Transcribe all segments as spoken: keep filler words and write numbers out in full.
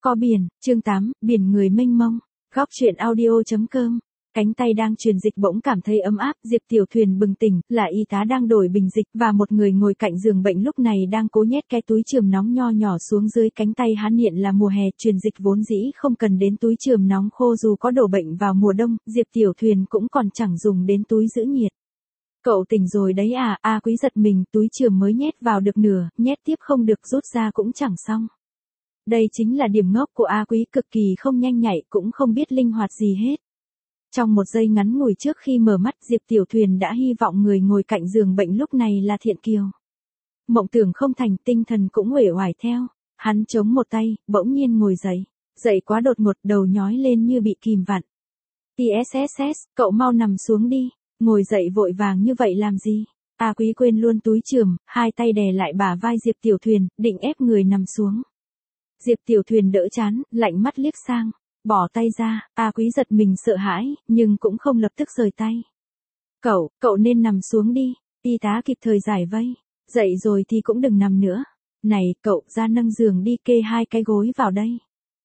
Có biển, chương tám, biển người mênh mông. Góc truyện audio.com. Cánh tay đang truyền dịch bỗng cảm thấy ấm áp, Diệp Tiểu Thuyền bừng tỉnh, là y tá đang đổi bình dịch và một người ngồi cạnh giường bệnh lúc này đang cố nhét cái túi chườm nóng nho nhỏ xuống dưới cánh tay hắn. Hiện là mùa hè, truyền dịch vốn dĩ không cần đến túi chườm nóng khô, dù có đổ bệnh vào mùa đông, Diệp Tiểu Thuyền cũng còn chẳng dùng đến túi giữ nhiệt. Cậu tỉnh rồi đấy à? A Quý giật mình, túi chườm mới nhét vào được nửa, nhét tiếp không được, rút ra cũng chẳng xong. Đây chính là điểm ngốc của A Quý, cực kỳ không nhanh nhạy, cũng không biết linh hoạt gì hết. Trong một giây ngắn ngủi trước khi mở mắt, Diệp Tiểu Thuyền đã hy vọng người ngồi cạnh giường bệnh lúc này là Thiện Kiều. Mộng tưởng không thành, tinh thần cũng uể oải theo. Hắn chống một tay, bỗng nhiên ngồi dậy. Dậy quá đột ngột, đầu nhói lên như bị kìm vặn. tê ét ét ét, cậu mau nằm xuống đi. Ngồi dậy vội vàng như vậy làm gì? A Quý quên luôn túi chườm, hai tay đè lại bả vai Diệp Tiểu Thuyền, định ép người nằm xuống. Diệp Tiểu Thuyền đỡ chán, lạnh mắt liếc sang, bỏ tay ra. A Quý giật mình sợ hãi, nhưng cũng không lập tức rời tay. Cậu, cậu nên nằm xuống đi. Y tá kịp thời giải vây. Dậy rồi thì cũng đừng nằm nữa. Này, cậu, ra nâng giường đi, kê hai cái gối vào đây.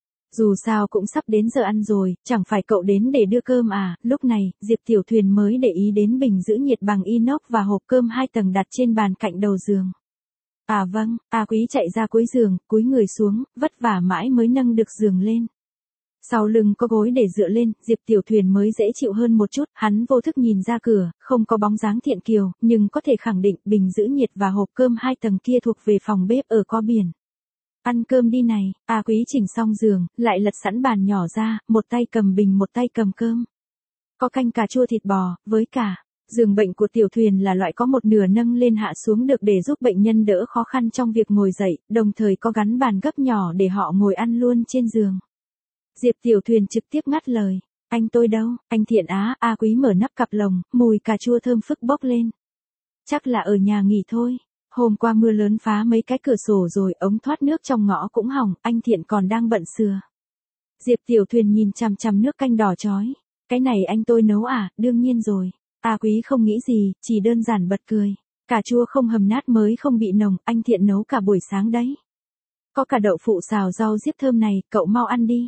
Dù sao cũng sắp đến giờ ăn rồi, chẳng phải cậu đến để đưa cơm à? Lúc này, Diệp Tiểu Thuyền mới để ý đến bình giữ nhiệt bằng inox và hộp cơm hai tầng đặt trên bàn cạnh đầu giường. À vâng, A Quý chạy ra cuối giường, cúi người xuống, vất vả mãi mới nâng được giường lên. Sau lưng có gối để dựa lên, Diệp Tiểu Thuyền mới dễ chịu hơn một chút. Hắn vô thức nhìn ra cửa, không có bóng dáng Thiện Kiều, nhưng có thể khẳng định bình giữ nhiệt và hộp cơm hai tầng kia thuộc về phòng bếp ở Co Biển. Ăn cơm đi này. A Quý chỉnh xong giường, lại lật sẵn bàn nhỏ ra, một tay cầm bình một tay cầm cơm. Có canh cà chua thịt bò, với cả. Giường bệnh của Tiểu Thuyền là loại có một nửa nâng lên hạ xuống được để giúp bệnh nhân đỡ khó khăn trong việc ngồi dậy, đồng thời có gắn bàn gấp nhỏ để họ ngồi ăn luôn trên giường. Diệp Tiểu Thuyền trực tiếp ngắt lời. Anh tôi đâu? Anh Thiện á? A Quý mở nắp cặp lồng, mùi cà chua thơm phức bốc lên. Chắc là ở nhà nghỉ thôi. Hôm qua mưa lớn phá mấy cái cửa sổ rồi, ống thoát nước trong ngõ cũng hỏng, anh Thiện còn đang bận sửa. Diệp Tiểu Thuyền nhìn chằm chằm nước canh đỏ chói. Cái này anh tôi nấu à? Đương nhiên rồi. A Quý không nghĩ gì, chỉ đơn giản bật cười. Cà chua không hầm nát mới không bị nồng, anh Thiện nấu cả buổi sáng đấy. Có cả đậu phụ xào rau diếp thơm này, cậu mau ăn đi.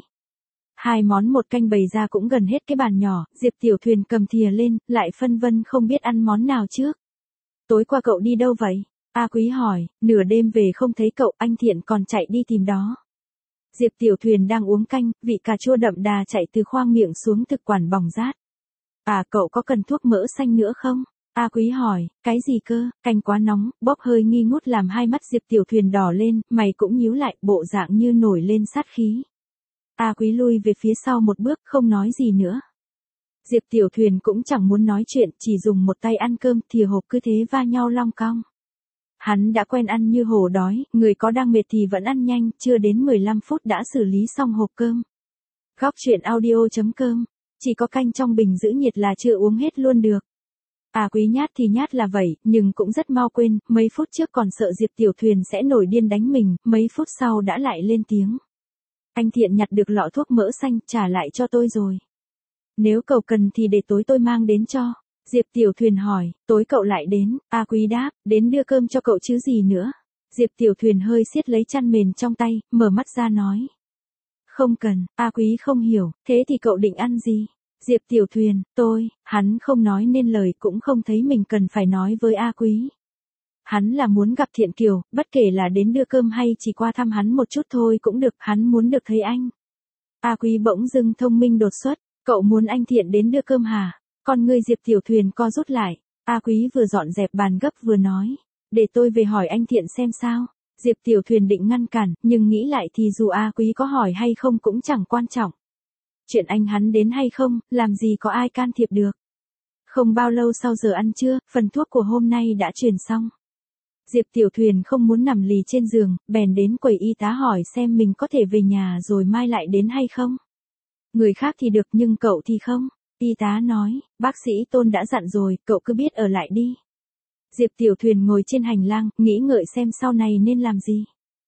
Hai món một canh bày ra cũng gần hết cái bàn nhỏ, Diệp Tiểu Thuyền cầm thìa lên, lại phân vân không biết ăn món nào trước. Tối qua cậu đi đâu vậy? A Quý hỏi, nửa đêm về không thấy cậu, anh Thiện còn chạy đi tìm đó. Diệp Tiểu Thuyền đang uống canh, vị cà chua đậm đà chạy từ khoang miệng xuống thực quản bỏng rát. À, cậu có cần thuốc mỡ xanh nữa không? A Quý hỏi, cái gì cơ? Canh quá nóng, bốc hơi nghi ngút làm hai mắt Diệp Tiểu Thuyền đỏ lên, mày cũng nhíu lại, bộ dạng như nổi lên sát khí. A Quý lui về phía sau một bước, không nói gì nữa. Diệp Tiểu Thuyền cũng chẳng muốn nói chuyện, chỉ dùng một tay ăn cơm, thìa hộp cứ thế va nhau long cong. Hắn đã quen ăn như hổ đói, người có đang mệt thì vẫn ăn nhanh, chưa đến mười lăm phút đã xử lý xong hộp cơm. Góc truyện audio.com. Chỉ có canh trong bình giữ nhiệt là chưa uống hết luôn được. À Quý nhát thì nhát là vậy, nhưng cũng rất mau quên, mấy phút trước còn sợ Diệp Tiểu Thuyền sẽ nổi điên đánh mình, mấy phút sau đã lại lên tiếng. Anh Thiện nhặt được lọ thuốc mỡ xanh, trả lại cho tôi rồi. Nếu cậu cần thì để tối tôi mang đến cho. Diệp Tiểu Thuyền hỏi, tối cậu lại đến? A Quý đáp, đến đưa cơm cho cậu chứ gì nữa. Diệp Tiểu Thuyền hơi siết lấy chăn mền trong tay, mở mắt ra nói. Không cần. A Quý không hiểu, thế thì cậu định ăn gì? Diệp Tiểu Thuyền, tôi, hắn không nói nên lời, cũng không thấy mình cần phải nói với A Quý. Hắn là muốn gặp Thiện Kiều, bất kể là đến đưa cơm hay chỉ qua thăm hắn một chút thôi cũng được, hắn muốn được thấy anh. A Quý bỗng dưng thông minh đột xuất, cậu muốn anh Thiện đến đưa cơm hả? Con ngươi Diệp Tiểu Thuyền co rút lại. A Quý vừa dọn dẹp bàn gấp vừa nói, để tôi về hỏi anh Thiện xem sao. Diệp Tiểu Thuyền định ngăn cản, nhưng nghĩ lại thì dù A Quý có hỏi hay không cũng chẳng quan trọng. Chuyện anh hắn đến hay không, làm gì có ai can thiệp được. Không bao lâu sau giờ ăn trưa, phần thuốc của hôm nay đã truyền xong. Diệp Tiểu Thuyền không muốn nằm lì trên giường, bèn đến quầy y tá hỏi xem mình có thể về nhà rồi mai lại đến hay không. Người khác thì được nhưng cậu thì không. Y tá nói, bác sĩ Tôn đã dặn rồi, cậu cứ biết ở lại đi. Diệp Tiểu Thuyền ngồi trên hành lang, nghĩ ngợi xem sau này nên làm gì.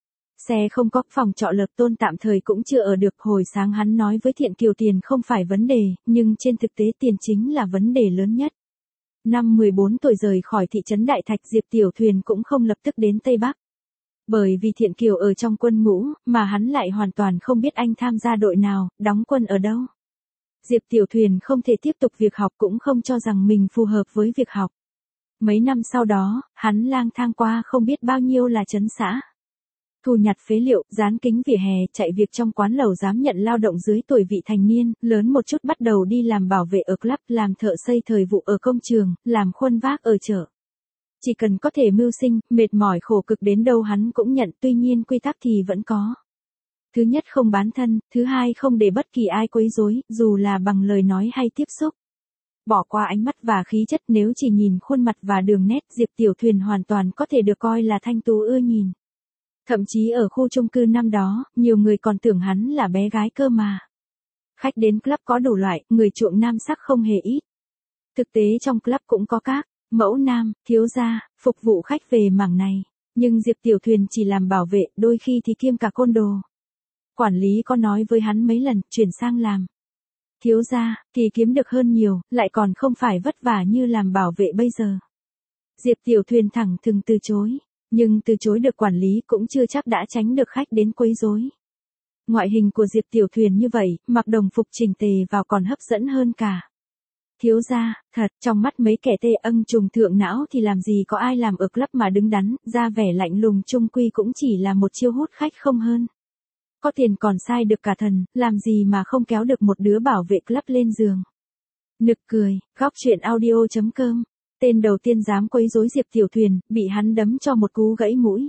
Xe không có, phòng trọ Lập Tôn tạm thời cũng chưa ở được. Hồi sáng hắn nói với Thiện Kiều tiền không phải vấn đề, nhưng trên thực tế tiền chính là vấn đề lớn nhất. Năm mười bốn tuổi rời khỏi thị trấn Đại Thạch, Diệp Tiểu Thuyền cũng không lập tức đến Tây Bắc. Bởi vì Thiện Kiều ở trong quân ngũ, mà hắn lại hoàn toàn không biết anh tham gia đội nào, đóng quân ở đâu. Diệp Tiểu Thuyền không thể tiếp tục việc học cũng không cho rằng mình phù hợp với việc học. Mấy năm sau đó, hắn lang thang qua không biết bao nhiêu là trấn xã. Thu nhặt phế liệu, dán kính vỉa hè, chạy việc trong quán lẩu dám nhận lao động dưới tuổi vị thành niên, lớn một chút bắt đầu đi làm bảo vệ ở club, làm thợ xây thời vụ ở công trường, làm khuân vác ở chợ. Chỉ cần có thể mưu sinh, mệt mỏi khổ cực đến đâu hắn cũng nhận, tuy nhiên quy tắc thì vẫn có. Thứ nhất không bán thân, thứ hai không để bất kỳ ai quấy rối, dù là bằng lời nói hay tiếp xúc. Bỏ qua ánh mắt và khí chất, nếu chỉ nhìn khuôn mặt và đường nét, Diệp Tiểu Thuyền hoàn toàn có thể được coi là thanh tú ưa nhìn. Thậm chí ở khu chung cư năm đó, nhiều người còn tưởng hắn là bé gái cơ mà. Khách đến club có đủ loại, người chuộng nam sắc không hề ít. Thực tế trong club cũng có các mẫu nam, thiếu gia, phục vụ khách về mảng này. Nhưng Diệp Tiểu Thuyền chỉ làm bảo vệ, đôi khi thì kiêm cả côn đồ. Quản lý có nói với hắn mấy lần, chuyển sang làm thiếu gia, thì kiếm được hơn nhiều, lại còn không phải vất vả như làm bảo vệ bây giờ. Diệp Tiểu Thuyền thẳng thừng từ chối, nhưng từ chối được quản lý cũng chưa chắc đã tránh được khách đến quấy rối. Ngoại hình của Diệp Tiểu Thuyền như vậy, mặc đồng phục chỉnh tề vào còn hấp dẫn hơn cả. Thiếu gia, thật, trong mắt mấy kẻ tê âng trùng thượng não thì làm gì có ai làm ở club mà đứng đắn, ra vẻ lạnh lùng chung quy cũng chỉ là một chiêu hút khách không hơn. Có tiền còn sai được cả thần, làm gì mà không kéo được một đứa bảo vệ club lên giường. Nực cười, góc truyện audio chấm com. Tên đầu tiên dám quấy rối Diệp Tiểu Thuyền, bị hắn đấm cho một cú gãy mũi.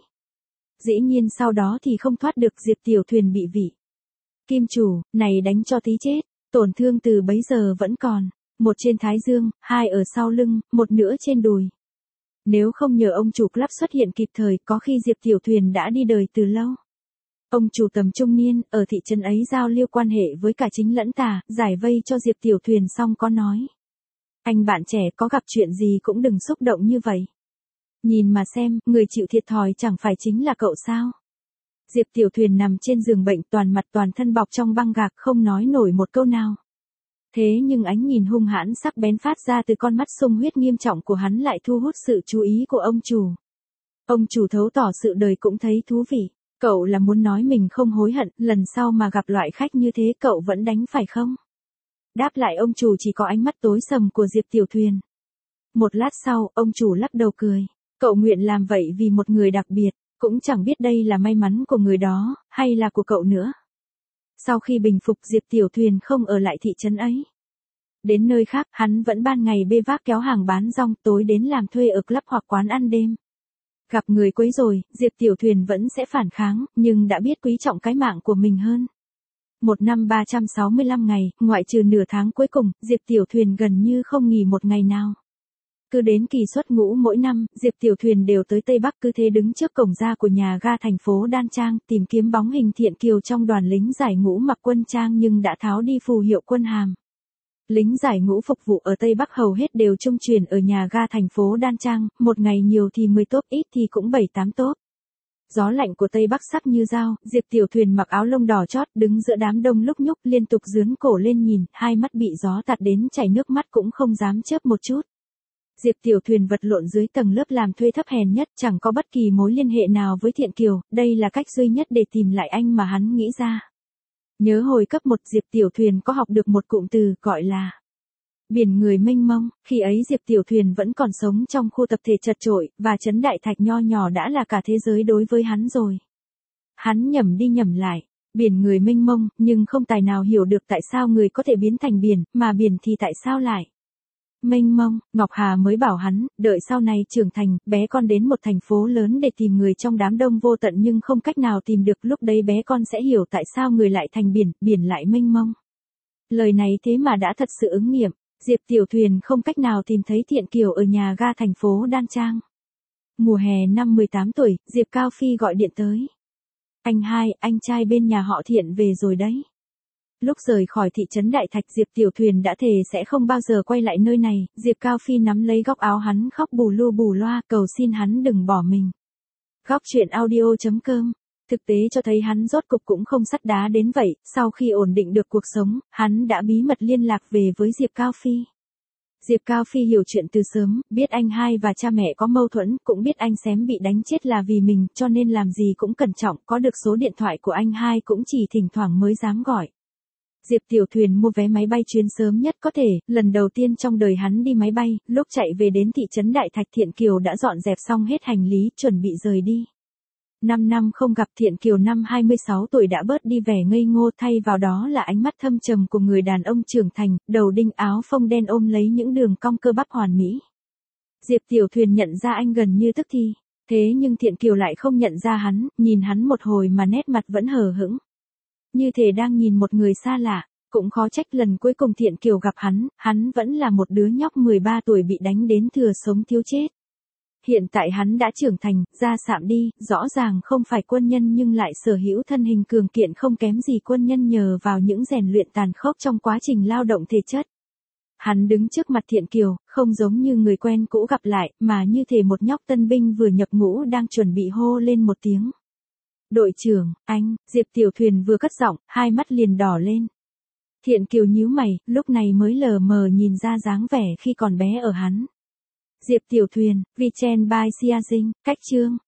Dĩ nhiên sau đó thì không thoát được, Diệp Tiểu Thuyền bị vị. Kim chủ, này đánh cho tí chết, tổn thương từ bấy giờ vẫn còn. Một trên thái dương, hai ở sau lưng, một nữa trên đùi. Nếu không nhờ ông chủ club xuất hiện kịp thời, có khi Diệp Tiểu Thuyền đã đi đời từ lâu. Ông chủ tầm trung niên, ở thị trấn ấy giao lưu quan hệ với cả chính lẫn tà, giải vây cho Diệp Tiểu Thuyền xong có nói. Anh bạn trẻ có gặp chuyện gì cũng đừng xúc động như vậy. Nhìn mà xem, người chịu thiệt thòi chẳng phải chính là cậu sao. Diệp Tiểu Thuyền nằm trên giường bệnh, toàn mặt toàn thân bọc trong băng gạc, không nói nổi một câu nào. Thế nhưng ánh nhìn hung hãn sắc bén phát ra từ con mắt sung huyết nghiêm trọng của hắn lại thu hút sự chú ý của ông chủ. Ông chủ thấu tỏ sự đời cũng thấy thú vị. Cậu là muốn nói mình không hối hận, lần sau mà gặp loại khách như thế cậu vẫn đánh phải không? Đáp lại ông chủ chỉ có ánh mắt tối sầm của Diệp Tiểu Thuyền. Một lát sau, ông chủ lắc đầu cười. Cậu nguyện làm vậy vì một người đặc biệt, cũng chẳng biết đây là may mắn của người đó, hay là của cậu nữa. Sau khi bình phục, Diệp Tiểu Thuyền không ở lại thị trấn ấy. Đến nơi khác, hắn vẫn ban ngày bê vác kéo hàng bán rong, tối đến làm thuê ở club hoặc quán ăn đêm. Gặp người quấy rồi, Diệp Tiểu Thuyền vẫn sẽ phản kháng, nhưng đã biết quý trọng cái mạng của mình hơn. Một năm ba trăm sáu mươi lăm ngày, ngoại trừ nửa tháng cuối cùng, Diệp Tiểu Thuyền gần như không nghỉ một ngày nào. Cứ đến kỳ xuất ngũ mỗi năm, Diệp Tiểu Thuyền đều tới Tây Bắc, cứ thế đứng trước cổng ra của nhà ga thành phố Đan Trang, tìm kiếm bóng hình Thiện Kiều trong đoàn lính giải ngũ mặc quân trang nhưng đã tháo đi phù hiệu quân hàm. Lính giải ngũ phục vụ ở Tây Bắc hầu hết đều trung chuyển ở nhà ga thành phố Đan Trang, một ngày nhiều thì mười tốp, ít thì cũng bảy tám tốp. Gió lạnh của Tây Bắc sắc như dao, Diệp Tiểu Thuyền mặc áo lông đỏ chót đứng giữa đám đông lúc nhúc liên tục dướn cổ lên nhìn, hai mắt bị gió tạt đến chảy nước mắt cũng không dám chớp một chút. Diệp Tiểu Thuyền vật lộn dưới tầng lớp làm thuê thấp hèn nhất, chẳng có bất kỳ mối liên hệ nào với Thiện Kiều, đây là cách duy nhất để tìm lại anh mà hắn nghĩ ra. Nhớ hồi cấp một Diệp Tiểu Thuyền có học được một cụm từ gọi là biển người mênh mông, khi ấy Diệp Tiểu Thuyền vẫn còn sống trong khu tập thể chật chội, và trấn Đại Thạch nho nhỏ đã là cả thế giới đối với hắn rồi. Hắn nhẩm đi nhẩm lại, biển người mênh mông, nhưng không tài nào hiểu được tại sao người có thể biến thành biển, mà biển thì tại sao lại mênh mông. Ngọc Hà mới bảo hắn, đợi sau này trưởng thành, bé con đến một thành phố lớn để tìm người trong đám đông vô tận nhưng không cách nào tìm được, lúc đấy bé con sẽ hiểu tại sao người lại thành biển, biển lại mênh mông. Lời này thế mà đã thật sự ứng nghiệm. Diệp Tiểu Thuyền không cách nào tìm thấy Thiện Kiều ở nhà ga thành phố Đan Trang. Mùa hè năm mười tám tuổi, Diệp Cao Phi gọi điện tới. Anh hai, anh trai bên nhà họ Thiện về rồi đấy. Lúc rời khỏi thị trấn Đại Thạch, Diệp Tiểu Thuyền đã thề sẽ không bao giờ quay lại nơi này. Diệp Cao Phi nắm lấy góc áo hắn khóc bù lu bù loa, cầu xin hắn đừng bỏ mình. Góc truyện audio chấm com. Thực tế cho thấy hắn rốt cục cũng không sắt đá đến vậy, sau khi ổn định được cuộc sống, hắn đã bí mật liên lạc về với Diệp Cao Phi. Diệp Cao Phi hiểu chuyện từ sớm, biết anh hai và cha mẹ có mâu thuẫn, cũng biết anh xém bị đánh chết là vì mình, cho nên làm gì cũng cẩn trọng, có được số điện thoại của anh hai cũng chỉ thỉnh thoảng mới dám gọi. Diệp Tiểu Thuyền mua vé máy bay chuyến sớm nhất có thể, lần đầu tiên trong đời hắn đi máy bay, lúc chạy về đến thị trấn Đại Thạch Thiện Kiều đã dọn dẹp xong hết hành lý, chuẩn bị rời đi. Năm năm không gặp, Thiện Kiều năm hai mươi sáu tuổi đã bớt đi vẻ ngây ngô, thay vào đó là ánh mắt thâm trầm của người đàn ông trưởng thành, đầu đinh áo phông đen ôm lấy những đường cong cơ bắp hoàn mỹ. Diệp Tiểu Thuyền nhận ra anh gần như tức thì, thế nhưng Thiện Kiều lại không nhận ra hắn, nhìn hắn một hồi mà nét mặt vẫn hờ hững. Như thể đang nhìn một người xa lạ, cũng khó trách lần cuối cùng Thiện Kiều gặp hắn, hắn vẫn là một đứa nhóc mười ba tuổi bị đánh đến thừa sống thiếu chết. Hiện tại hắn đã trưởng thành, ra sạm đi, rõ ràng không phải quân nhân nhưng lại sở hữu thân hình cường kiện không kém gì quân nhân nhờ vào những rèn luyện tàn khốc trong quá trình lao động thể chất. Hắn đứng trước mặt Thiện Kiều, không giống như người quen cũ gặp lại, mà như thể một nhóc tân binh vừa nhập ngũ đang chuẩn bị hô lên một tiếng. Đội trưởng, anh, Diệp Tiểu Thuyền vừa cất giọng, hai mắt liền đỏ lên. Thiện Kiều nhíu mày, lúc này mới lờ mờ nhìn ra dáng vẻ khi còn bé ở hắn. Diệp Tiểu Thuyền, Vichen by Sia Dinh, cách chương.